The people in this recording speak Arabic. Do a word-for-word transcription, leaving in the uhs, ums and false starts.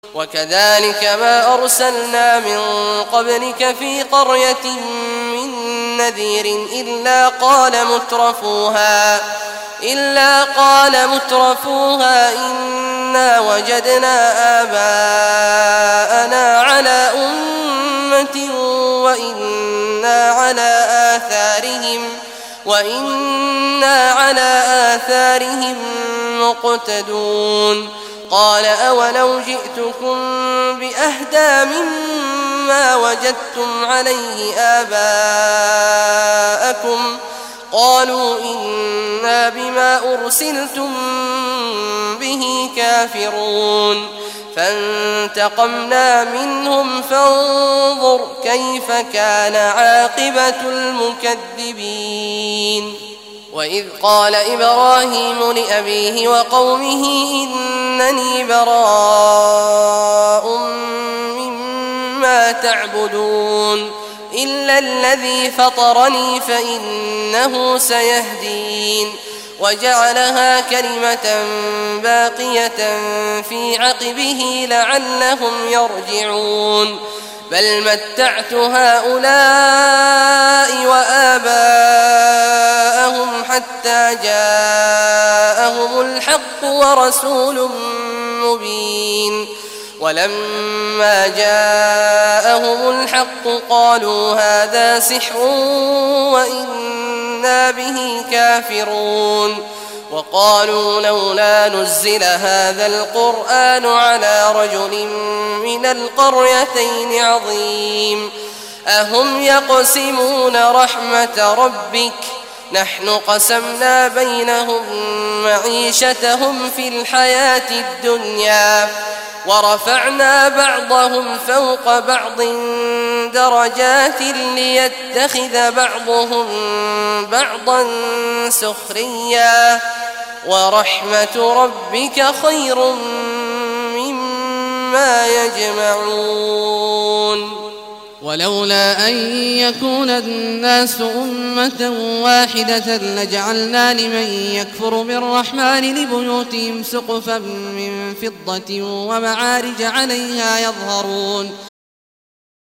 وكذلك ما أرسلنا من قبلك في قرية من نذير إلا قال مترفوها إلا قال مترفوها إنا وجدنا آباءنا على أمة وإنا على آثارهم وإنا على آثارهم مقتدون قال أولو جئتكم بأهدى مما وجدتم عليه آباءكم قالوا إنا بما أرسلتم به كافرون فانتقمنا منهم فانظر كيف كان عاقبة المكذبين وإذ قال إبراهيم لأبيه وقومه إنني براء مما تعبدون إلا الذي فطرني فإنه سيهدين وجعلها كلمة باقية في عقبه لعلهم يرجعون بل متعت هؤلاء وآباءهم حتى جاءهم الحق ورسول مبين ولما جاءهم الحق قالوا هذا سحر وإنا به كافرون وقالوا لولا نزل هذا القرآن على رجل من القريتين عظيم أهم يقسمون رحمة ربك نحن قسمنا بينهم معيشتهم في الحياة الدنيا ورفعنا بعضهم فوق بعض درجات ليتخذ بعضهم بعضا سخريا ورحمة ربك خير مما يجمعون ولولا أن يكون الناس أمة واحدة لجعلنا لمن يكفر بالرحمن لبيوتهم سقفا من فضة ومعارج عليها يظهرون